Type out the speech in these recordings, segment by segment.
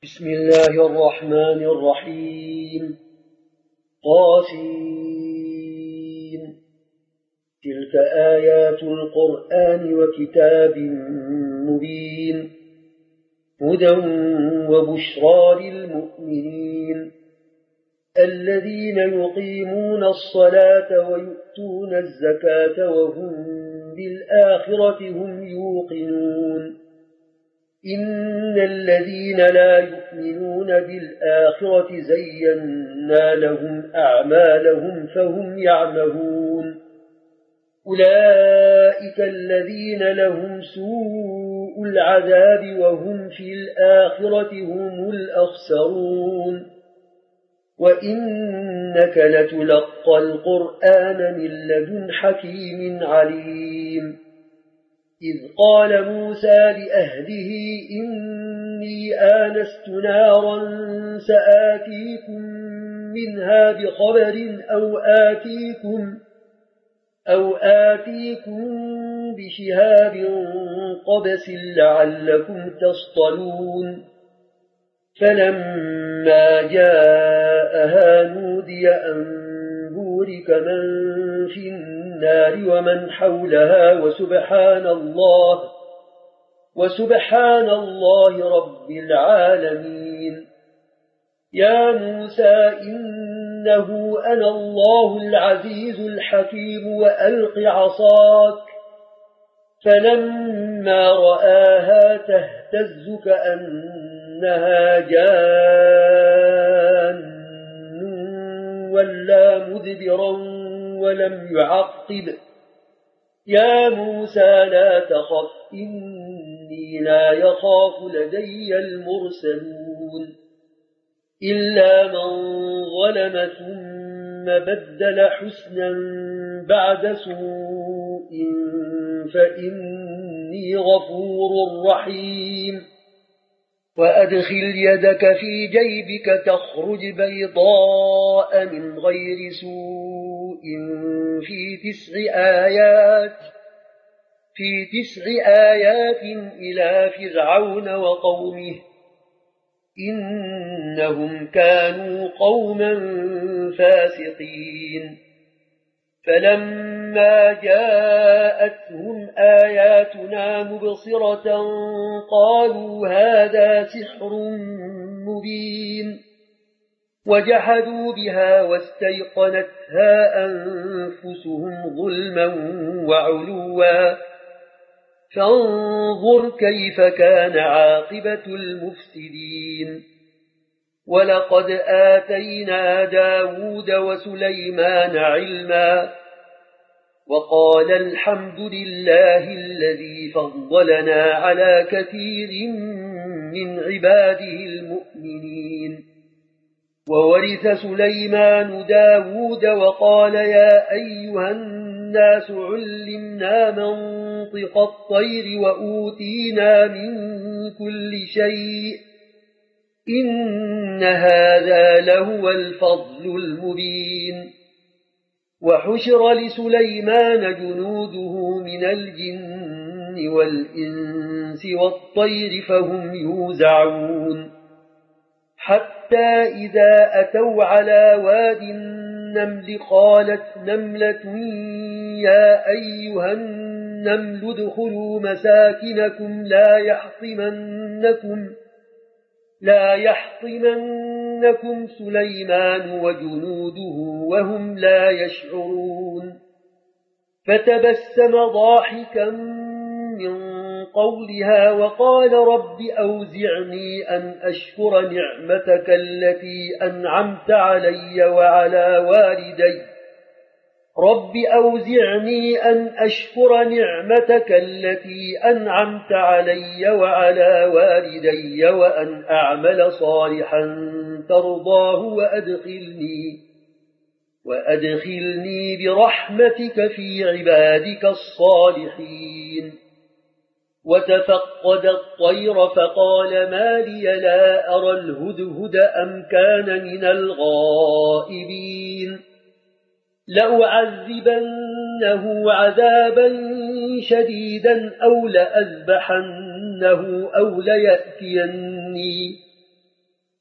بسم الله الرحمن الرحيم. طاسين. تلك آيات القرآن وكتاب مبين هدى وبشرى للمؤمنين الذين يقيمون الصلاة ويؤتون الزكاة وهم بالآخرة هم يوقنون. إن الذين لا يؤمنون بالآخرة زينا لهم أعمالهم فهم يعمهون. أولئك الذين لهم سوء العذاب وهم في الآخرة هم الأخسرون. وإنك لتلقى القرآن من لدن حكيم عليم. إذ قال موسى لأهله إني آنست نارا سآتيكم منها بخبر أو آتيكم بشهاب قبس لعلكم تصطلون. فلما جاءها نودي أن بورك من في النار ومن حولها وسبحان الله رب العالمين. يا موسى إنه أنا الله العزيز الحكيم وألق عصاك. فلما رآها تهتز كأنها جان ولا مدبرا ولم يعقب. يا موسى لا تخف إني لا يخاف لدي المرسلون إلا من ظلم ثم بدل حسنا بعد سوء فإني غفور رحيم. وأدخل يدك في جيبك تخرج بيضاء من غير سوء في تسع آيات إلى فرعون وقومه إنهم كانوا قوما فاسقين. فلما جاءتهم آياتنا مبصرة قالوا هذا سحر مبين. وجحدوا بها واستيقنتها أنفسهم ظلما وعلوا. فانظر كيف كان عاقبة المفسدين. ولقد آتينا داود وسليمان علما وقال الحمد لله الذي فضلنا على كثير من عباده المؤمنين. وورث سليمان داود وقال يا أيها الناس علمنا منطق الطير وأوتينا من كل شيء إن هذا لهو الفضل المبين. وحشر لسليمان جنوده من الجن والإنس والطير فهم يوزعون. حتى إذا أتوا على واد النمل قالت نملة يا أيها النمل ادخلوا مساكنكم لا يحطمنكم سليمان وجنوده وهم لا يشعرون. فتبسم ضاحكا من قولها وقال رب أوزعني أن أشكر نعمتك التي أنعمت علي وعلى والدي وأن أعمل صالحا ترضاه وأدخلني برحمتك في عبادك الصالحين. وتفقد الطير فقال ما لي لا أرى الهدهد أم كان من الغائبين. لأعذبنه عذابا شديدا أو لأذبحنه أو ليأتيني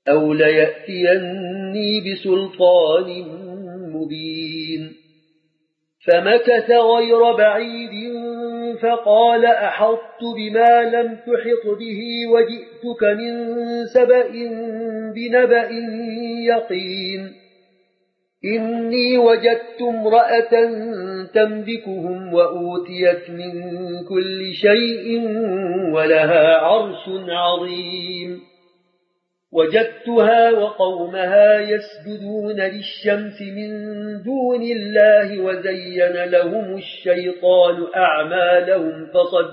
أو ليأتيني بسلطان مبين. فمكث غير بعيد فقال أحطت بما لم تحط به وجئتك من سبأ بنبأ يقين. إني وجدت امرأة تملكهم وأوتيت من كل شيء ولها عرش عظيم. وجدتها وقومها يسجدون للشمس من دون الله وزين لهم الشيطان أعمالهم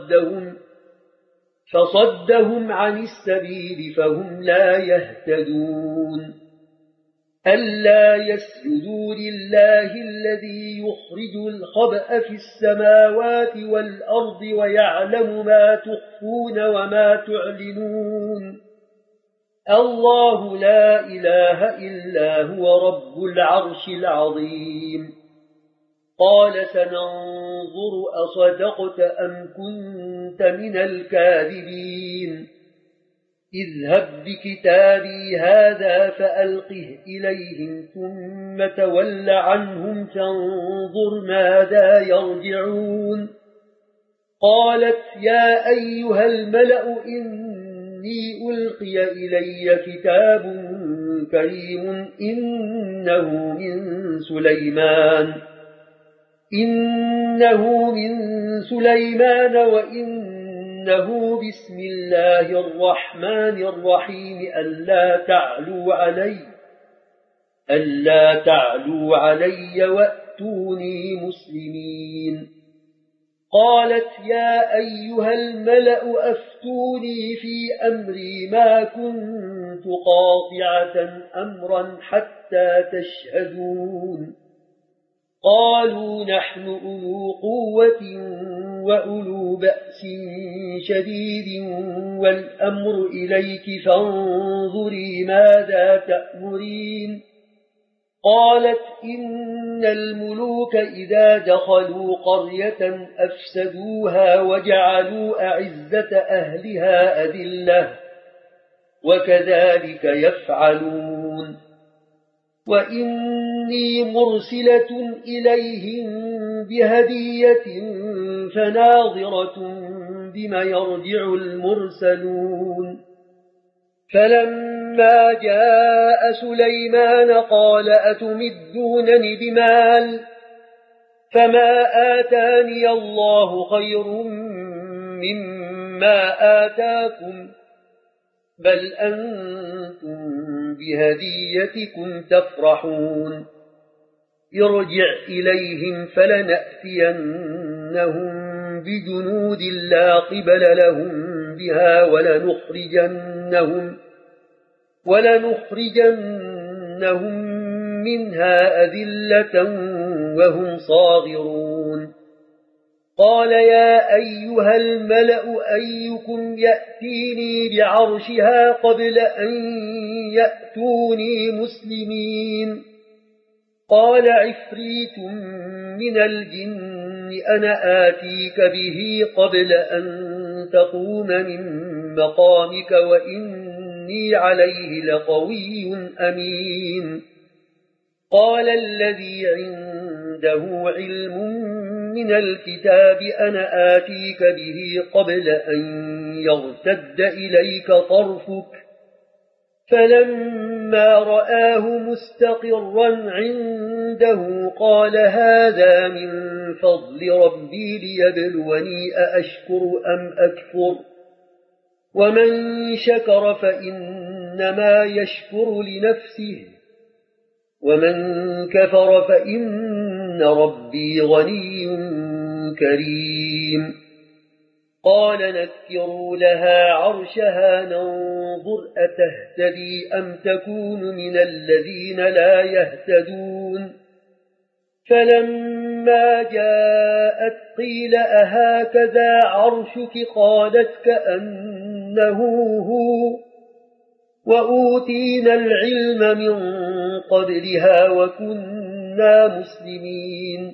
فصدهم عن السبيل فهم لا يهتدون. ألا يسجدوا لله الذي يخرج الخبأ في السماوات والأرض ويعلم ما تخفون وما تعلنون. الله لا إله إلا هو رب العرش العظيم. قال سننظر أصدقت أم كنت من الكاذبين. اذهب بكتابي هذا فألقه إليهم ثم تول عنهم فانظر ماذا يرجعون. قالت يا أيها الملأ إني ألقي إلي كتاب كريم إنه من سليمان وإنه بسم الله الرحمن الرحيم ألا تعلوا علي وأتوني مسلمين. قالت يا أيها الملأ أفتوني في أمري ما كنت قاطعة أمرا حتى تشهدون. قالوا نحن أولو قوة وأولو بأس شديد والأمر إليك فانظري ماذا تأمرين. قالت إن الملوك إذا دخلوا قرية أفسدوها وجعلوا أعزة أهلها أذلة وكذلك يفعلون. وإني مرسلة إليهم بهدية فناظرة بما يرجع المرسلون. فلما جاء سليمان قال أتمدونني بمال فما آتاني الله خير مما آتاكم بل أنتم بهديتكم تفرحون. ارجع إليهم فلنأتينهم بجنود لا قبل لهم بها ولنخرجنهم منها أذلة وهم صاغرون. قال يا أيها الملأ أيكم يأتيني بعرشها قبل أن يأتوني مسلمين. قال عفريت من الجن أنا آتيك به قبل أن تقوم من مقامك وإني عليه لقوي أمين. قال الذي عنده علم من الكتاب أنا آتيك به قبل أن يرتد إليك طرفك. فلما رآه مستقرا عنده قال هذا من فضل ربي ليبلوني أأشكر أم أكفر. ومن شكر فإنما يشكر لنفسه ومن كفر فإن ربي غني كريم. قال نكروا لها عرشها ننظر أتهتدي أم تكون من الذين لا يهتدون. فلما جاءت قيل أهكذا عرشك قالت كأنه هو وأوتينا العلم من قبلها وكنا مسلمين.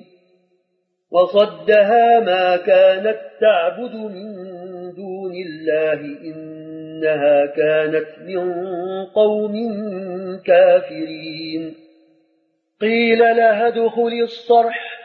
وصدها ما كانت تعبد من دون الله إنها كانت من قوم كافرين قيل لها ادخل الصرح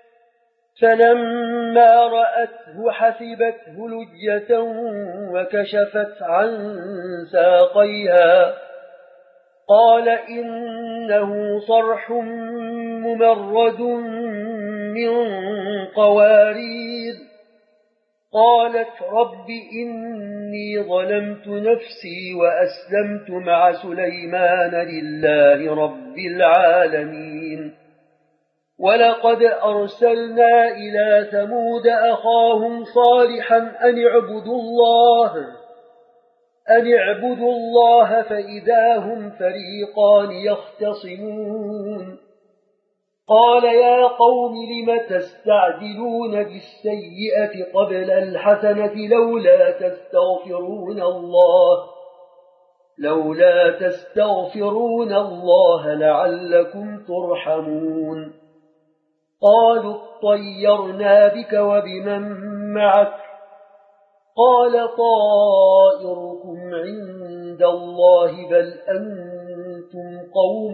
فلما رأته حسبته لجة وكشفت عن ساقيها قال إنه صرح ممرد من قوارير قالت رب إني ظلمت نفسي وأسلمت مع سليمان لله رب العالمين ولقد أرسلنا إلى ثمود أخاهم صالحا أن اعبدوا الله فإذا هم فريقان يختصمون قال يا قوم لم تستعجلون بالسيئة قبل الحسنة لولا تستغفرون الله لعلكم ترحمون قالوا اطيرنا بك وبمن معك قال طائركم عند الله بل أنتم قوم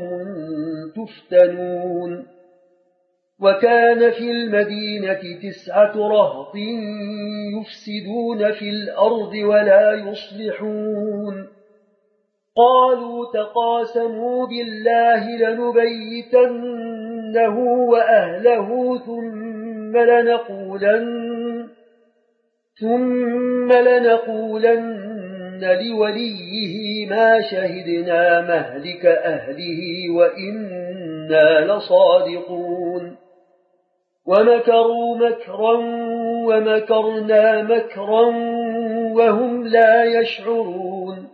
تفتنون وكان في المدينة 9 رهط يفسدون في الأرض ولا يصلحون قالوا تقاسموا بالله لنبيتنه وأهله ثم لنقولن لوليه ما شهدنا مهلك أهله وإنا لصادقون ومكروا مكرا ومكرنا مكرا وهم لا يشعرون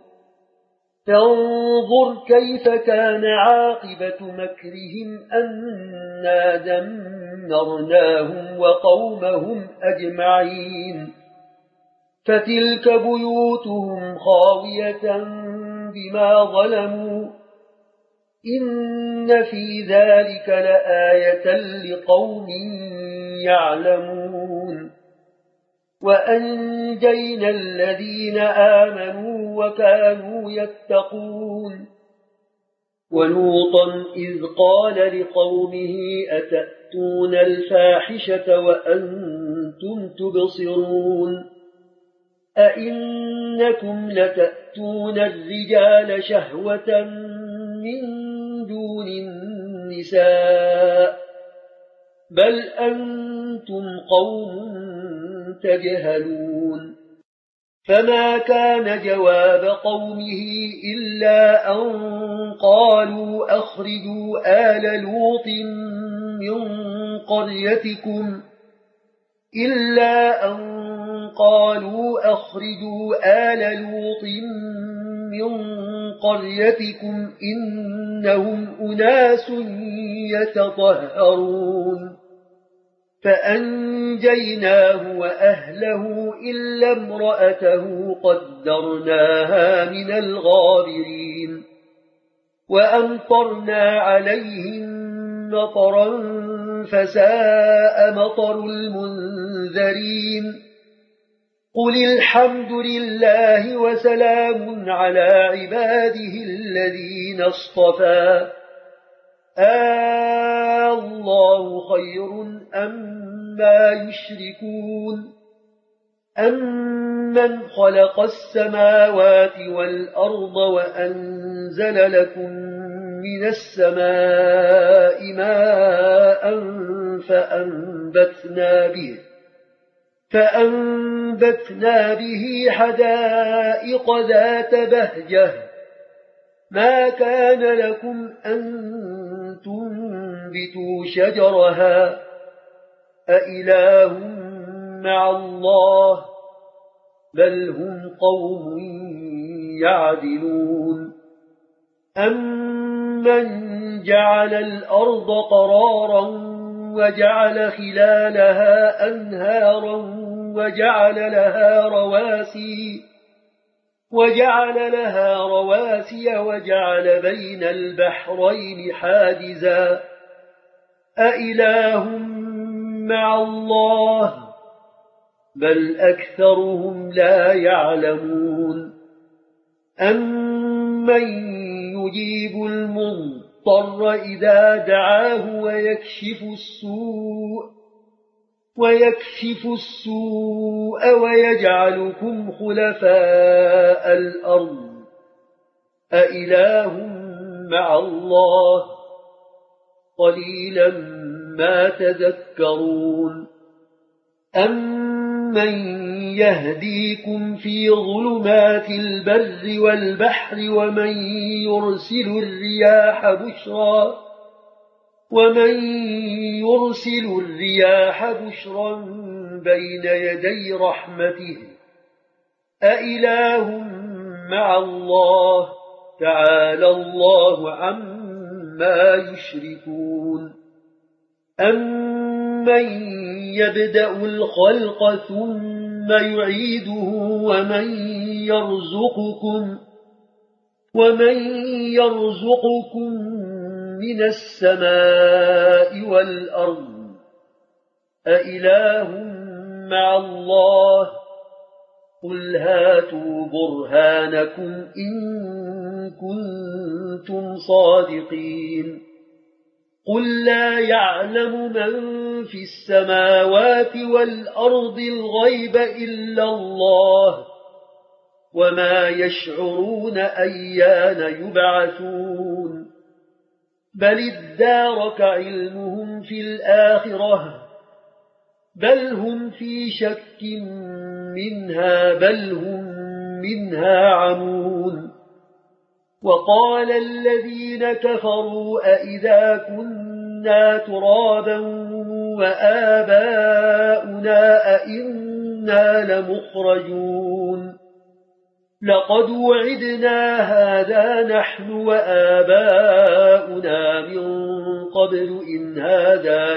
فانظر كيف كان عاقبة مكرهم أنا دمرناهم وقومهم أجمعين فتلك بيوتهم خاوية بما ظلموا إن في ذلك لآية لقوم يعلمون وأنجينا الذين آمنوا وكانوا يتقون ولوطا إذ قال لقومه أتأتون الفاحشة وأنتم تبصرون أئنكم لتأتون الرجال شهوة من دون النساء بل أنتم قوم تجهلون فما كان جواب قومه إلا أن قالوا أخرجوا آل لوط من قريتكم إنهم أناس يتطهرون فأنجيناه وأهله إلا امرأته قدرناها من الغابرين وأمطرنا عليهم مطرا فساء مطر المنذرين قل الحمد لله وسلام على عباده الذين اصطفى الله خير أما يشركون أمن خلق السماوات والأرض وأنزل لكم من السماء ماء فأنبتنا به حدائق ذات بهجة ما كان لكم أن تنبتوا شجرها أإله مع الله بل هم قوم يعدلون أمن جعل الأرض قرارا وجعل خلالها أنهارا وجعل لها رواسي وجعل بين البحرين حاجزا أإله مع الله بل أكثرهم لا يعلمون أَمَّن يُجِيبُ الْمُضْطَرَّ إِذَا دَعَاهُ وَيَكْشِفُ السُّوءَ وَيَجْعَلُكُمْ خُلَفَاءَ الْأَرْضِ أَإِلَٰهٌ مَّعَ اللَّهِ قَلِيلًا مَّا تَذَكَّرُونَ أَمَّن يَهْدِيكُمْ فِي ظُلُمَاتِ الْبَرِّ وَالْبَحْرِ وَمَن يُرْسِلُ الرِّيَاحَ بُشْرًا بَيْنَ يَدَيْ رَحْمَتِهِ أَإِلَٰهٌ مَّعَ اللَّهِ تعالى الله عما يشركون أَمَّن يَبْدَأُ الْخَلْقَ ثُمَّ يُعِيدُهُ وَمَن يَرْزُقُكُم مِّنَ السَّمَاءِ وَالْأَرْضِ أَإِلَٰهٌ مَّعَ اللَّهِ قُلْ هَاتُوا بُرْهَانَكُمْ إِن كُنتُمْ صَادِقِينَ قُل لَّا يَعْلَمُ مَن فِي السَّمَاوَاتِ وَالْأَرْضِ الْغَيْبَ إِلَّا اللَّهُ وَمَا يَشْعُرُونَ أَيَّانَ يُبْعَثُونَ بَلِ ادَّارَكَ عِلْمُهُمْ فِي الْآخِرَةِ بَلْ هُمْ فِي شَكٍّ مِّنْهَا بَلْ هُمْ مِنْهَا عَمُونَ وَقَالَ الَّذِينَ كَفَرُوا أَإِذَا كُنَّا تُرَابًا وَآبَاؤُنَا أَإِنَّا لَمُخْرَجُونَ لَقَدْ وُعِدْنَا هَذَا نَحْنُ وَآبَاؤُنَا مِن قَبْلُ إِنْ هَذَا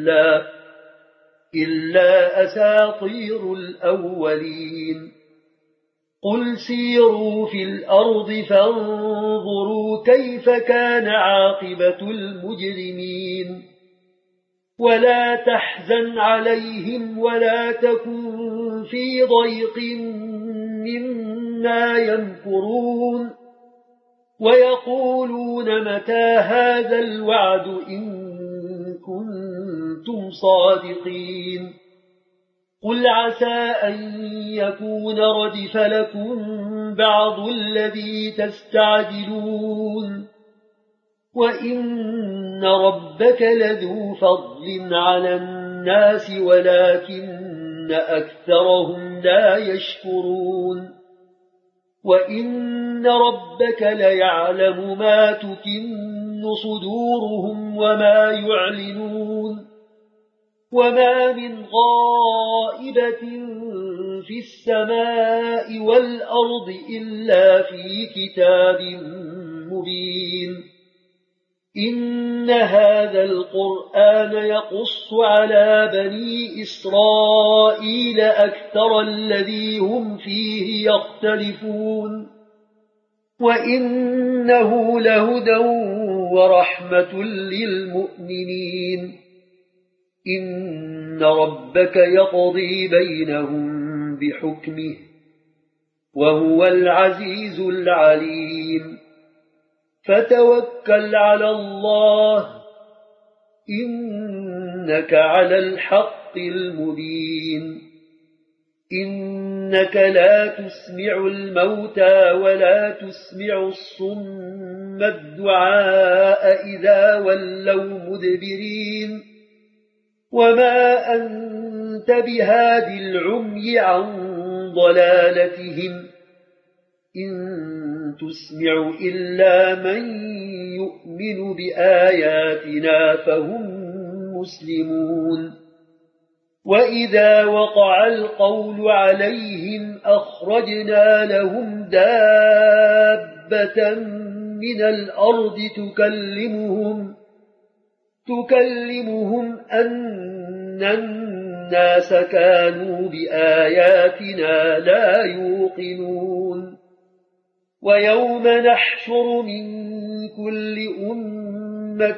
إِلَّا أَسَاطِيرُ الْأَوَّلِينَ قُلْ سِيرُوا فِي الْأَرْضِ فَانظُرُوا كَيْفَ كَانَ عَاقِبَةُ الْمُجْرِمِينَ وَلَا تَحْزَنْ عَلَيْهِمْ وَلَا تَكُنْ فِي ضَيْقٍ مِّمَّا يَمْكُرُونَ وَيَقُولُونَ مَتَى هَذَا الْوَعْدُ إِن كُنتُمْ صَادِقِينَ قُلْ عَسَىٰ أَن يَكُونَ رَدِفَ لَكُم بَعْضُ الَّذِي تَسْتَعْجِلُونَ وَإِنَّ رَبَّكَ لَذُو فَضْلٍ عَلَى النَّاسِ وَلَكِنَّ أَكْثَرَهُمْ لَا يَشْكُرُونَ وَإِنَّ رَبَّكَ لَيَعْلَمُ مَا تُكِنُّ صُدُورُهُمْ وَمَا يُعْلِنُونَ وَمَا مِنْ غَائِبَةٍ فِي السَّمَاءِ وَالْأَرْضِ إِلَّا فِي كِتَابٍ مُبِينٍ إِنَّ هَذَا الْقُرْآنَ يَقُصُّ عَلَى بَنِي إِسْرَائِيلَ أَكْثَرَ الَّذِي هُمْ فِيهِ يَخْتَلِفُونَ وَإِنَّهُ لَهُدًى وَرَحْمَةٌ لِّلْمُؤْمِنِينَ إِنَّ رَبَّكَ يَقْضِي بَيْنَهُم بِحُكْمِهِ وَهُوَ الْعَزِيزُ الْعَلِيمُ فَتَوَكَّلْ عَلَى اللَّهِ إِنَّكَ عَلَى الْحَقِّ الْمُبِينِ إِنَّكَ لَا تُسْمِعُ الْمَوْتَى وَلَا تُسْمِعُ الصُّمَّ الدُّعَاءَ إِذَا وَلَّوْا مُدْبِرِينَ وَمَا أَنْتَ بِهَادِ الْعُمْيِ عَنْ ضَلَالَتِهِمْ إِن تُسْمِعُ إِلَّا مَنْ يُؤْمِنُ بِآيَاتِنَا فَهُمْ مُسْلِمُونَ وَإِذَا وَقَعَ الْقَوْلُ عَلَيْهِمْ أَخْرَجْنَا لَهُمْ دَابَّةً مِنَ الْأَرْضِ تُكَلِّمُهُمْ أَنَّ النَّاسَ كَانُوا بِآيَاتِنَا لَا يُوقِنُونَ وَيَوْمَ نَحْشُرُ مِنْ كُلِّ أُمَّةٍ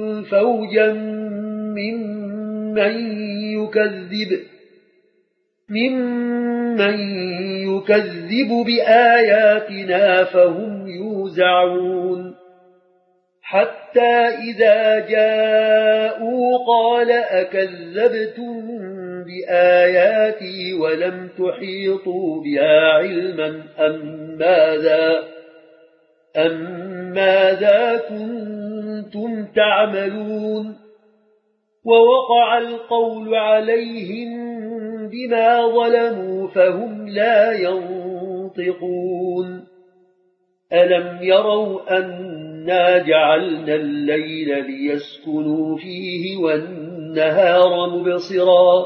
فَوْجًا مِّمَّن ممن يكذب بآياتنا فهم يوزعون حتى إذا جاءوا قال أكذبتم بآياتي ولم تحيطوا بها علما أم ماذا كنتم تعملون ووقع القول عليهم بما ظلموا فهم لا ينطقون ألم يروا أنا جعلنا الليل ليسكنوا فيه والنهار مبصرا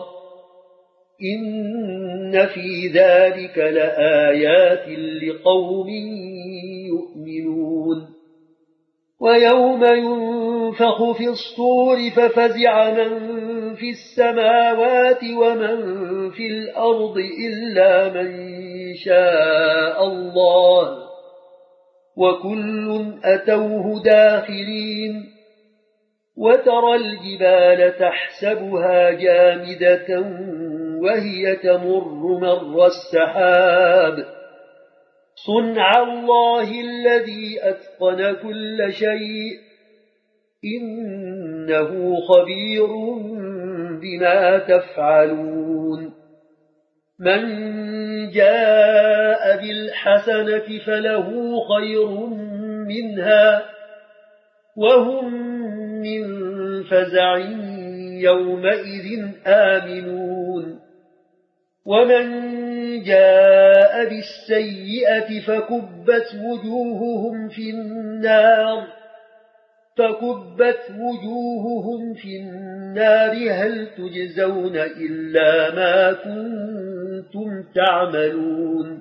إن في ذلك لآيات لقوم يؤمنون ويوم ينفخ في الصور ففزع من في السماوات ومن في الأرض إلا من شاء الله وكل أتوه داخرين وترى الجبال تحسبها جامدة وهي تمر مر السحاب صنع الله الذي أتقن كل شيء إنه خبير بما تفعلون من جاء بالحسنة فله خير منها وهم من فزع يومئذ آمنون ومن جاء بالسيئة فكبت وجوههم في النار هل تجزون إلا ما كنتم تعملون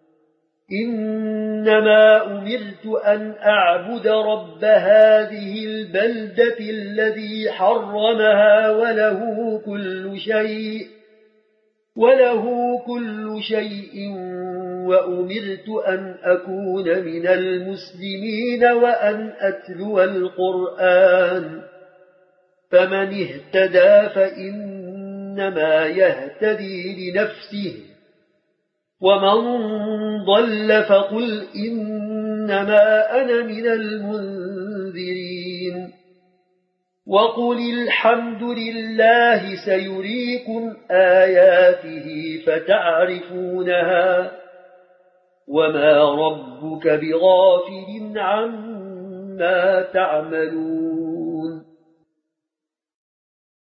إنما أمرت أن أعبد رب هذه البلدة الذي حرمها وله كل شيء وأمرت أن أكون من المسلمين وأن أتلو القرآن فمن اهتدى فإنما يهتدي لنفسه ومن ضل فقل إنما أنا من المنذرين وقل الحمد لله سيريكم آياته فتعرفونها وما ربك بغافل عما تعملون